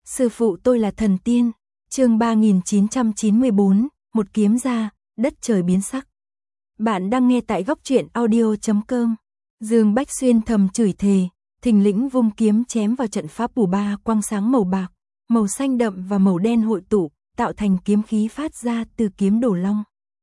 Sư phụ tôi là thần tiên. Chương 3994, một kiếm ra, đất trời biến sắc. Bạn đang nghe tại góc truyện audio.com. Dương Bách Xuyên thầm chửi thề, thình lĩnh vung kiếm chém vào trận pháp bùa ba quang sáng màu bạc, màu xanh đậm và màu đen hội tụ, tạo thành kiếm khí phát ra từ kiếm Đổ Long.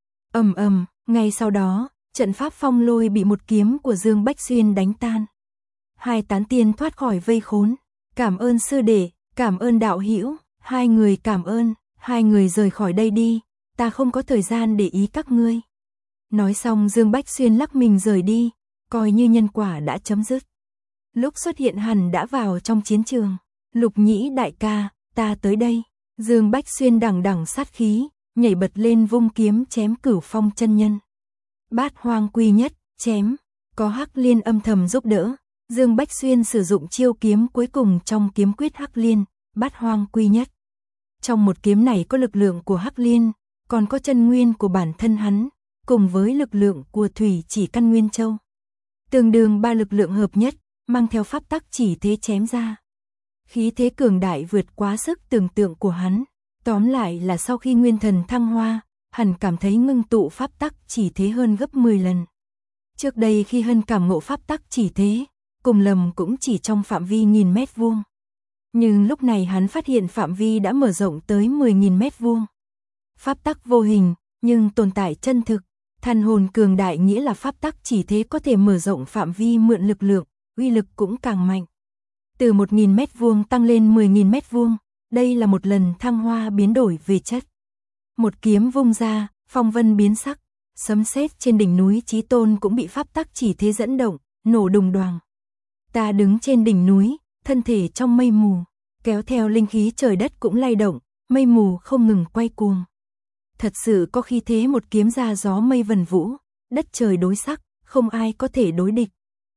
Ầm ầm, ngay sau đó, trận pháp phong lôi bị một kiếm của Dương Bách Xuyên đánh tan. Hai tán tiên thoát khỏi vây khốn. Cảm ơn sư đệ, cảm ơn đạo hữu, hai người cảm ơn, hai người rời khỏi đây đi, ta không có thời gian để ý các ngươi. Nói xong Dương Bách Xuyên lắc mình rời đi, coi như nhân quả đã chấm dứt. Lúc xuất hiện hẳn đã vào trong chiến trường. Lục Nhĩ đại ca, ta tới đây. Dương Bách Xuyên đằng đằng sát khí, nhảy bật lên vung kiếm chém Cửu Phong chân nhân. Bát Hoang Quy Nhất, chém, có Hắc Liên âm thầm giúp đỡ. Dương Bách Xuyên sử dụng chiêu kiếm cuối cùng trong kiếm quyết Hắc Liên, Bát Hoang Quy Nhất. Trong một kiếm này có lực lượng của Hắc Liên, còn có chân nguyên của bản thân hắn, cùng với lực lượng của Thủy Chỉ Căn Nguyên Châu. Tương đương ba lực lượng hợp nhất, mang theo pháp tắc chỉ thế chém ra. Khí thế cường đại vượt quá sức tưởng tượng của hắn. Tóm lại là sau khi nguyên thần thăng hoa, hắn cảm thấy ngưng tụ pháp tắc chỉ thế hơn gấp 10 lần. Trước đây khi hắn cảm ngộ pháp tắc chỉ thế, cùng lầm cũng chỉ trong phạm vi nghìn mét vuông. Nhưng lúc này hắn phát hiện phạm vi đã mở rộng tới 10.000 mét vuông. Pháp tắc vô hình, nhưng tồn tại chân thực. Thần hồn cường đại nghĩa là pháp tắc chỉ thế có thể mở rộng phạm vi mượn lực lượng, uy lực cũng càng mạnh. Từ 1.000 mét vuông tăng lên 10.000 mét vuông, đây là một lần thăng hoa biến đổi về chất. Một kiếm vung ra, phong vân biến sắc, sấm sét trên đỉnh núi Chí Tôn cũng bị pháp tắc chỉ thế dẫn động, nổ đùng đoàng. Ta đứng trên đỉnh núi, thân thể trong mây mù, kéo theo linh khí trời đất cũng lay động, mây mù không ngừng quay cuồng. Thật sự có khí thế một kiếm ra gió mây vần vũ, đất trời đối sắc, không ai có thể đối địch.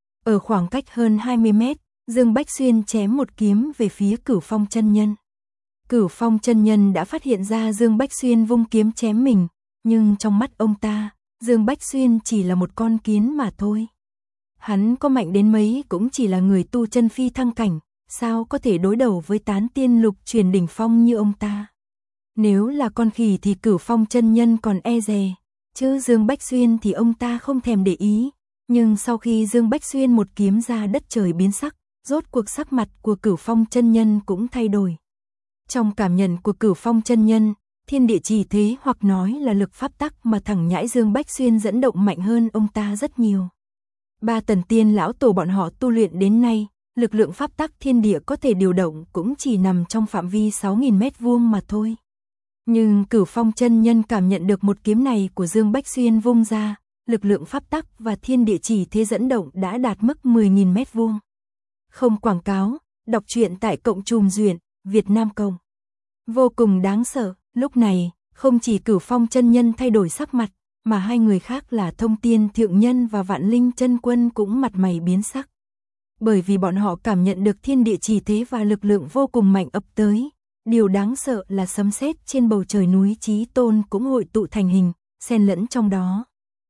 Ở khoảng cách hơn 20 mét, Dương Bách Xuyên chém một kiếm về phía Cửu Phong chân nhân. Cửu Phong chân nhân đã phát hiện ra Dương Bách Xuyên vung kiếm chém mình, nhưng trong mắt ông ta, Dương Bách Xuyên chỉ là một con kiến mà thôi. Hắn có mạnh đến mấy cũng chỉ là người tu chân phi thăng cảnh, sao có thể đối đầu với tán tiên lục truyền đỉnh phong như ông ta. Nếu là con khỉ thì Cửu Phong chân nhân còn e dè, chứ Dương Bách Xuyên thì ông ta không thèm để ý. Nhưng sau khi Dương Bách Xuyên một kiếm ra đất trời biến sắc, rốt cuộc sắc mặt của Cửu Phong chân nhân cũng thay đổi. Trong cảm nhận của Cửu Phong chân nhân, thiên địa chỉ thế hoặc nói là lực pháp tắc mà thằng nhãi Dương Bách Xuyên dẫn động mạnh hơn ông ta rất nhiều. Ba tần tiên lão tổ bọn họ tu luyện đến nay, lực lượng pháp tắc thiên địa có thể điều động cũng chỉ nằm trong phạm vi 6.000 mét vuông mà thôi. Nhưng Cửu Phong chân nhân cảm nhận được một kiếm này của Dương Bách Xuyên vung ra, lực lượng pháp tắc và thiên địa chỉ thế dẫn động đã đạt mức 10.000 mét vuông. Không quảng cáo, đọc truyện tại cộng trùm duyện, Việt Nam Công. Vô cùng đáng sợ, lúc này, không chỉ Cửu Phong chân nhân thay đổi sắc mặt, mà hai người khác là Thông Tiên Thượng Nhân và Vạn Linh Chân Quân cũng mặt mày biến sắc. Bởi vì bọn họ cảm nhận được thiên địa chỉ thế và lực lượng vô cùng mạnh ập tới. Điều đáng sợ là sấm sét trên bầu trời núi Chí Tôn cũng hội tụ thành hình, xen lẫn trong đó.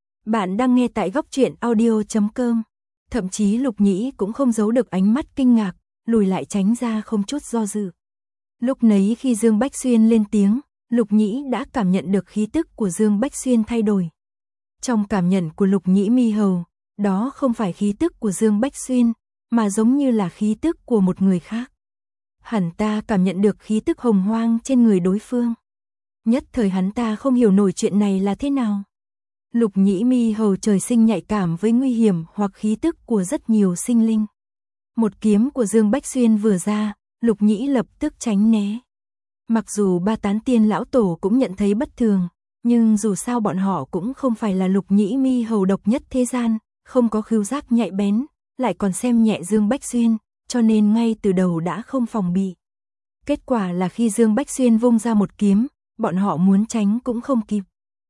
Bạn đang nghe tại góc truyện audio.com. Thậm chí Lục Nhĩ cũng không giấu được ánh mắt kinh ngạc, lùi lại tránh ra không chút do dự. Lúc nấy khi Dương Bách Xuyên lên tiếng, Lục Nhĩ đã cảm nhận được khí tức của Dương Bách Xuyên thay đổi. Trong cảm nhận của Lục Nhĩ mi hầu, đó không phải khí tức của Dương Bách Xuyên, mà giống như là khí tức của một người khác. Hắn ta cảm nhận được khí tức hồng hoang trên người đối phương. Nhất thời hắn ta không hiểu nổi chuyện này là thế nào. Lục Nhĩ mi hầu trời sinh nhạy cảm với nguy hiểm hoặc khí tức của rất nhiều sinh linh. Một kiếm của Dương Bách Xuyên vừa ra, Lục Nhĩ lập tức tránh né. Mặc dù ba tán tiên lão tổ cũng nhận thấy bất thường, nhưng dù sao bọn họ cũng không phải là Lục Nhĩ mi hầu độc nhất thế gian, không có khứu giác nhạy bén, lại còn xem nhẹ Dương Bách Xuyên, cho nên ngay từ đầu đã không phòng bị. Kết quả là khi Dương Bách Xuyên vung ra một kiếm, bọn họ muốn tránh cũng không kịp.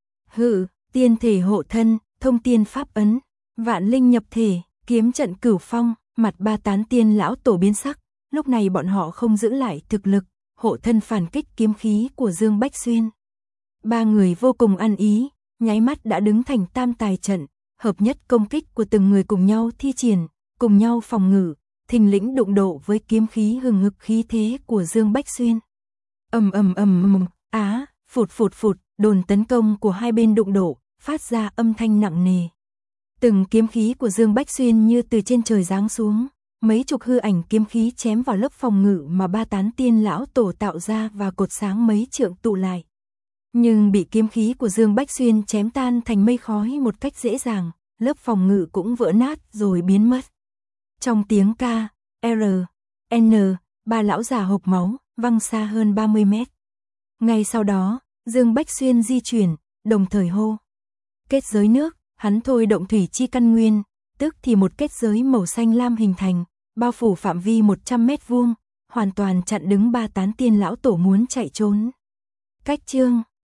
Hự, tiên thể hộ thân, thông tiên pháp ấn, vạn linh nhập thể, kiếm trận Cửu Phong, mặt ba tán tiên lão tổ biến sắc, lúc này bọn họ không giữ lại thực lực, hộ thân phản kích kiếm khí của Dương Bách Xuyên. Ba người vô cùng ăn ý, nháy mắt đã đứng thành tam tài trận, hợp nhất công kích của từng người cùng nhau thi triển, cùng nhau phòng ngự, thình lĩnh đụng độ với kiếm khí hừng hực khí thế của Dương Bách Xuyên. Ầm ầm ầm, phụt phụt phụt, đòn tấn công của hai bên đụng độ, phát ra âm thanh nặng nề. Từng kiếm khí của Dương Bách Xuyên như từ trên trời giáng xuống, mấy chục hư ảnh kiếm khí chém vào lớp phòng ngự mà Ba Tán Tiên lão tổ tạo ra và cột sáng mấy trượng tụ lại. Nhưng bị kiếm khí của Dương Bách Xuyên chém tan thành mây khói một cách dễ dàng, lớp phòng ngự cũng vỡ nát rồi biến mất. Trong tiếng ca, R.N., ba lão già hộc máu, văng xa hơn 30 mét. Ngay sau đó, Dương Bách Xuyên di chuyển, đồng thời hô. Kết giới nước, hắn thôi động thủy chi căn nguyên, tức thì một kết giới màu xanh lam hình thành, bao phủ phạm vi 100 mét vuông, hoàn toàn chặn đứng Ba Tán Tiên lão tổ muốn chạy trốn. Cách chương